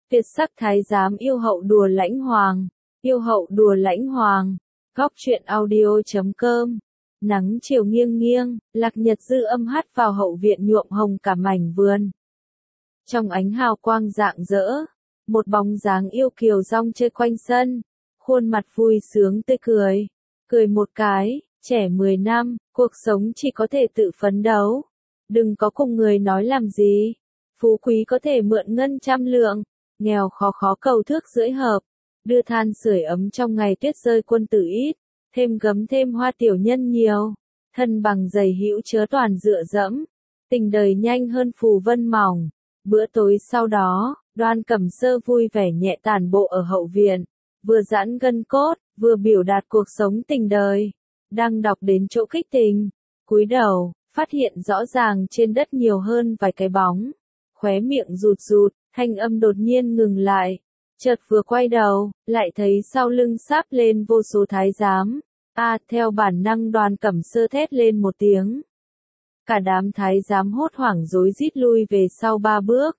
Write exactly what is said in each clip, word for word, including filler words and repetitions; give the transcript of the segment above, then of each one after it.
Tuyệt sắc thái giám yêu hậu đùa lãnh hoàng, yêu hậu đùa lãnh hoàng, góc truyện audio chấm com. Nắng chiều nghiêng nghiêng, lạc nhật dư âm hắt vào hậu viện nhuộm hồng cả mảnh vườn. Trong ánh hào quang rạng rỡ, một bóng dáng yêu kiều rong chơi quanh sân, khuôn mặt vui sướng tươi cười, cười một cái, trẻ mười năm, cuộc sống chỉ có thể tự phấn đấu, đừng có cùng người nói làm gì, phú quý có thể mượn ngân trăm lượng, nghèo khó khó cầu thước rưỡi hợp, đưa than sưởi ấm trong ngày tuyết rơi quân tử ít, thêm gấm thêm hoa tiểu nhân nhiều, thân bằng giày hữu chớ toàn dựa dẫm, tình đời nhanh hơn phù vân mỏng. Bữa tối sau đó, Đoan Cẩm Sơ vui vẻ nhẹ tản bộ ở hậu viện, vừa giãn gân cốt, vừa biểu đạt cuộc sống tình đời. Đang đọc đến chỗ kích tình, cúi đầu, phát hiện rõ ràng trên đất nhiều hơn vài cái bóng, khóe miệng rụt rụt, thanh âm đột nhiên ngừng lại. Chợt vừa quay đầu, lại thấy sau lưng sáp lên vô số thái giám. A, à, theo bản năng Đoan Cẩm Sơ thét lên một tiếng. Cả đám thái giám hốt hoảng rối rít lui về sau ba bước.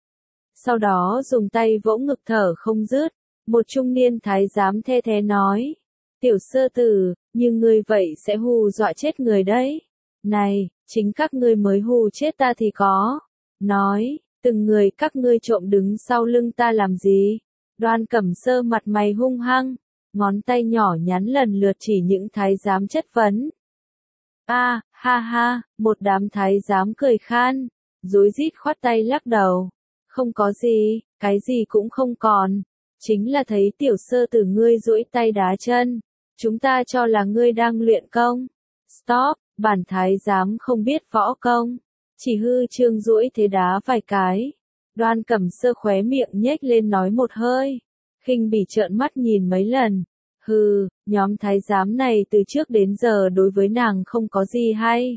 Sau đó dùng tay vỗ ngực thở không dứt, một trung niên thái giám the thế nói. Tiểu Sơ tử, như ngươi vậy sẽ hù dọa chết người đấy. Này, chính các ngươi mới hù chết ta thì có. Nói, từng người các ngươi trộm đứng sau lưng ta làm gì? Đoan Cẩm Sơ mặt mày hung hăng, ngón tay nhỏ nhắn lần lượt chỉ những thái giám chất vấn. A, à, ha ha, một đám thái giám cười khan, rối rít khoát tay lắc đầu. Không có gì, cái gì cũng không còn. Chính là thấy tiểu sơ tử ngươi duỗi tay đá chân. Chúng ta cho là ngươi đang luyện công. Stop, bản thái giám không biết võ công. Chỉ hư trương duỗi thế đá vài cái. Đoan Cẩm Sơ khóe miệng nhếch lên nói một hơi. Khinh bỉ trợn mắt nhìn mấy lần. Hừ, nhóm thái giám này từ trước đến giờ đối với nàng không có gì hay.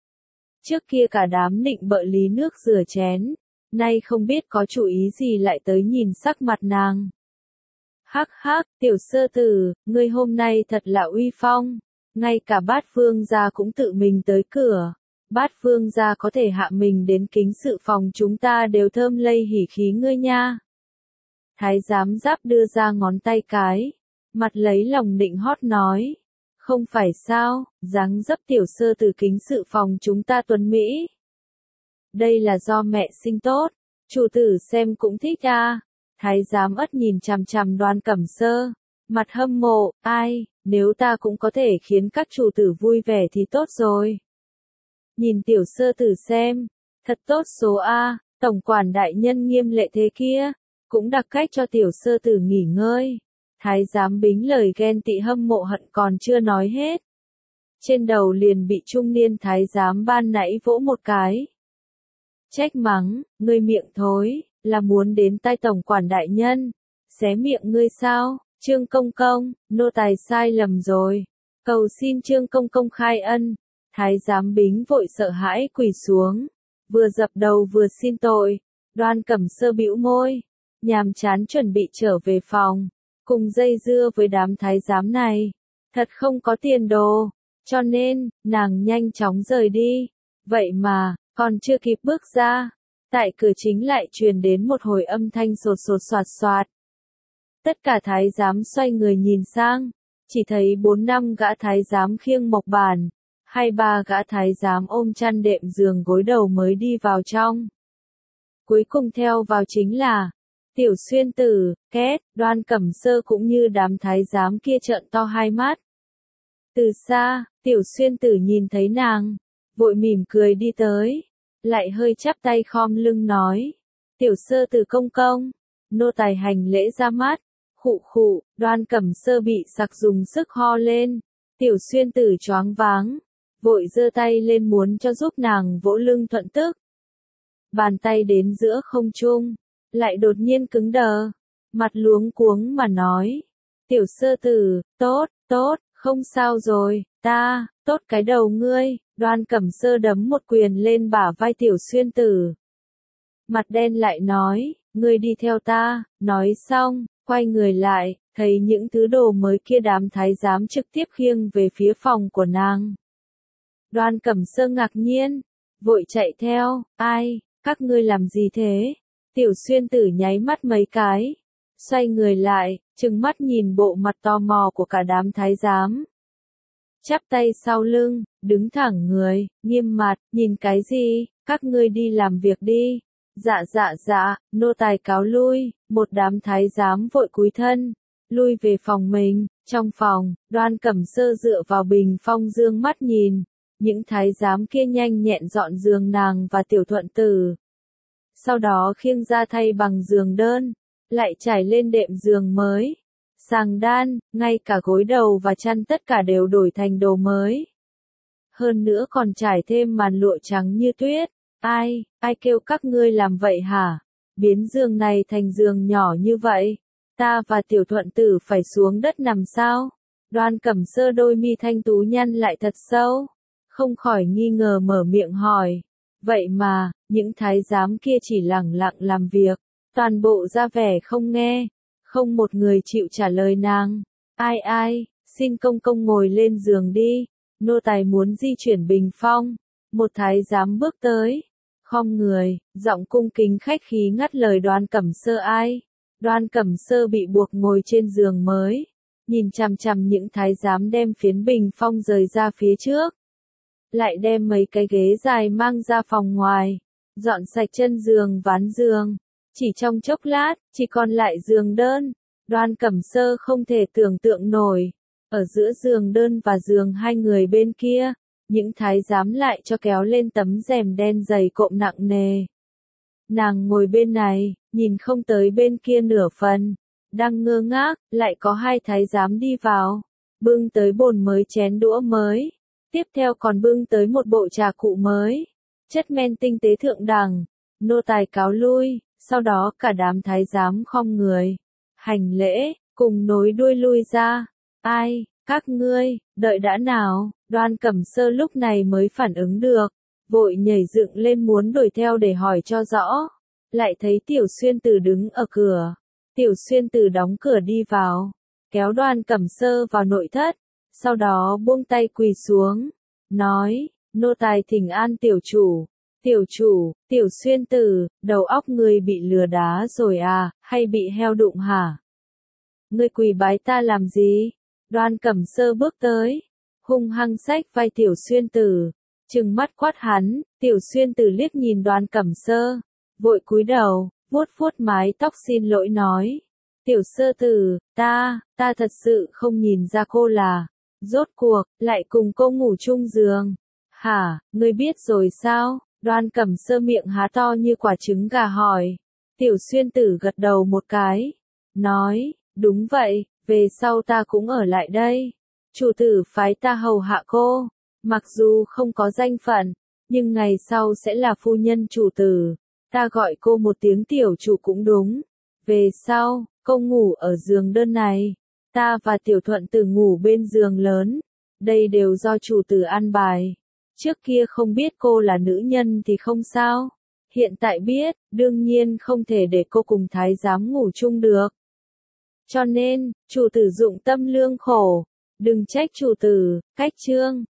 Trước kia cả đám định bợ lý nước rửa chén, nay không biết có chủ ý gì lại tới nhìn sắc mặt nàng. Hắc hắc, tiểu sơ tử, ngươi hôm nay thật là uy phong, ngay cả bát vương gia cũng tự mình tới cửa. Bát vương gia có thể hạ mình đến kính sự phòng chúng ta đều thơm lây hỉ khí ngươi nha. Thái giám giáp đưa ra ngón tay cái. Mặt lấy lòng định hót nói. Không phải sao, dáng dấp tiểu sơ từ kính sự phòng chúng ta tuấn Mỹ. Đây là do mẹ sinh tốt, chủ tử xem cũng thích à. Thái giám ất nhìn chằm chằm Đoan Cẩm Sơ, mặt hâm mộ, ai, nếu ta cũng có thể khiến các chủ tử vui vẻ thì tốt rồi. Nhìn tiểu sơ tử xem, thật tốt số A, tổng quản đại nhân nghiêm lệ thế kia, cũng đặc cách cho tiểu sơ tử nghỉ ngơi. Thái giám bính lời ghen tị hâm mộ hận còn chưa nói hết. Trên đầu liền bị trung niên thái giám ban nãy vỗ một cái. Trách mắng, ngươi miệng thối, là muốn đến tai tổng quản đại nhân. Xé miệng ngươi sao, Trương Công Công, nô tài sai lầm rồi. Cầu xin Trương Công Công khai ân. Thái giám bính vội sợ hãi quỳ xuống. Vừa dập đầu vừa xin tội. Đoan Cẩm Sơ bĩu môi. Nhàm chán chuẩn bị trở về phòng. Cùng dây dưa với đám thái giám này, thật không có tiền đồ, cho nên, nàng nhanh chóng rời đi. Vậy mà, còn chưa kịp bước ra, tại cửa chính lại truyền đến một hồi âm thanh sột sột soạt soạt. Tất cả thái giám xoay người nhìn sang, chỉ thấy bốn năm gã thái giám khiêng mộc bàn, hai ba gã thái giám ôm chăn đệm giường gối đầu mới đi vào trong. Cuối cùng theo vào chính là Tiểu Xuyên Tử, két, Đoan Cẩm Sơ cũng như đám thái giám kia trợn to hai mắt. Từ xa, Tiểu Xuyên Tử nhìn thấy nàng, vội mỉm cười đi tới, lại hơi chắp tay khom lưng nói. Tiểu Sơ Tử công công, nô tài hành lễ ra mắt, khụ khụ, Đoan Cẩm Sơ bị sặc dùng sức ho lên. Tiểu Xuyên Tử choáng váng, vội giơ tay lên muốn cho giúp nàng vỗ lưng thuận tức. Bàn tay đến giữa không trung. Lại đột nhiên cứng đờ, mặt luống cuống mà nói. Tiểu sơ tử, tốt, tốt, không sao rồi, ta, tốt cái đầu ngươi. Đoan Cẩm Sơ đấm một quyền lên bả vai Tiểu Xuyên Tử. Mặt đen lại nói, ngươi đi theo ta, nói xong, quay người lại, thấy những thứ đồ mới kia đám thái giám trực tiếp khiêng về phía phòng của nàng. Đoan Cẩm Sơ ngạc nhiên, vội chạy theo, ai, các ngươi làm gì thế? Tiểu Xuyên Tử nháy mắt mấy cái, xoay người lại, trừng mắt nhìn bộ mặt tò mò của cả đám thái giám. Chắp tay sau lưng, đứng thẳng người, nghiêm mặt, nhìn cái gì, các ngươi đi làm việc đi. Dạ dạ dạ, nô tài cáo lui, một đám thái giám vội cúi thân, lui về phòng mình. Trong phòng, Đoan Cẩm Sơ dựa vào bình phong dương mắt nhìn, những thái giám kia nhanh nhẹn dọn giường nàng và Tiểu Thuận Tử. Sau đó khiêng ra thay bằng giường đơn, lại trải lên đệm giường mới. Sàng đan, ngay cả gối đầu và chăn tất cả đều đổi thành đồ mới. Hơn nữa còn trải thêm màn lụa trắng như tuyết. Ai, ai kêu các ngươi làm vậy hả? Biến giường này thành giường nhỏ như vậy. Ta và Tiểu Thuận Tử phải xuống đất nằm sao? Đoan Cẩm Sơ đôi mi thanh tú nhăn lại thật sâu. Không khỏi nghi ngờ mở miệng hỏi. Vậy mà, những thái giám kia chỉ lẳng lặng làm việc. Toàn bộ ra vẻ không nghe. Không một người chịu trả lời nàng. Ai ai, xin công công ngồi lên giường đi. Nô tài muốn di chuyển bình phong. Một thái giám bước tới. Khom người, giọng cung kính khách khí ngắt lời Đoan Cẩm Sơ ai. Đoan Cẩm Sơ bị buộc ngồi trên giường mới. Nhìn chằm chằm những thái giám đem phiến bình phong rời ra phía trước. Lại đem mấy cái ghế dài mang ra phòng ngoài. Dọn sạch chân giường ván giường. Chỉ trong chốc lát, chỉ còn lại giường đơn. Đoan Cẩm Sơ không thể tưởng tượng nổi. Ở giữa giường đơn và giường hai người bên kia, những thái giám lại cho kéo lên tấm rèm đen dày cộm nặng nề. Nàng ngồi bên này, nhìn không tới bên kia nửa phần. Đang ngơ ngác, lại có hai thái giám đi vào. Bưng tới bồn mới chén đũa mới. Tiếp theo còn bưng tới một bộ trà cụ mới. Chất men tinh tế thượng đẳng. Nô tài cáo lui. Sau đó cả đám thái giám khom người, hành lễ, cùng nối đuôi lui ra. Ai, các ngươi, đợi đã nào, Đoan Cẩm Sơ lúc này mới phản ứng được, vội nhảy dựng lên muốn đuổi theo để hỏi cho rõ. Lại thấy Tiểu Xuyên Tử đứng ở cửa. Tiểu Xuyên Tử đóng cửa đi vào, kéo Đoan Cẩm Sơ vào nội thất, sau đó buông tay quỳ xuống, nói, nô tài thỉnh an tiểu chủ. Tiểu chủ, Tiểu Xuyên Tử, đầu óc ngươi bị lừa đá rồi à, hay bị heo đụng hả? Ngươi quỳ bái ta làm gì? Đoan Cẩm Sơ bước tới, hung hăng xách vai Tiểu Xuyên Tử, trừng mắt quát hắn. Tiểu Xuyên Tử liếc nhìn Đoan Cẩm Sơ, vội cúi đầu, vuốt vuốt mái tóc xin lỗi nói. Tiểu Sơ Tử, ta, ta thật sự không nhìn ra cô là, rốt cuộc, lại cùng cô ngủ chung giường. Hả, ngươi biết rồi sao? Đoan Cẩm Sơ miệng há to như quả trứng gà hỏi. Tiểu Xuyên Tử gật đầu một cái, nói, đúng vậy, về sau ta cũng ở lại đây. Chủ tử phái ta hầu hạ cô, mặc dù không có danh phận, nhưng ngày sau sẽ là phu nhân chủ tử. Ta gọi cô một tiếng tiểu chủ cũng đúng. Về sau, cô ngủ ở giường đơn này, ta và Tiểu Thuận Tử ngủ bên giường lớn. Đây đều do chủ tử an bài. Trước kia không biết cô là nữ nhân thì không sao. Hiện tại biết, đương nhiên không thể để cô cùng thái giám ngủ chung được. Cho nên, chủ tử dụng tâm lương khổ. Đừng trách chủ tử, cách chương.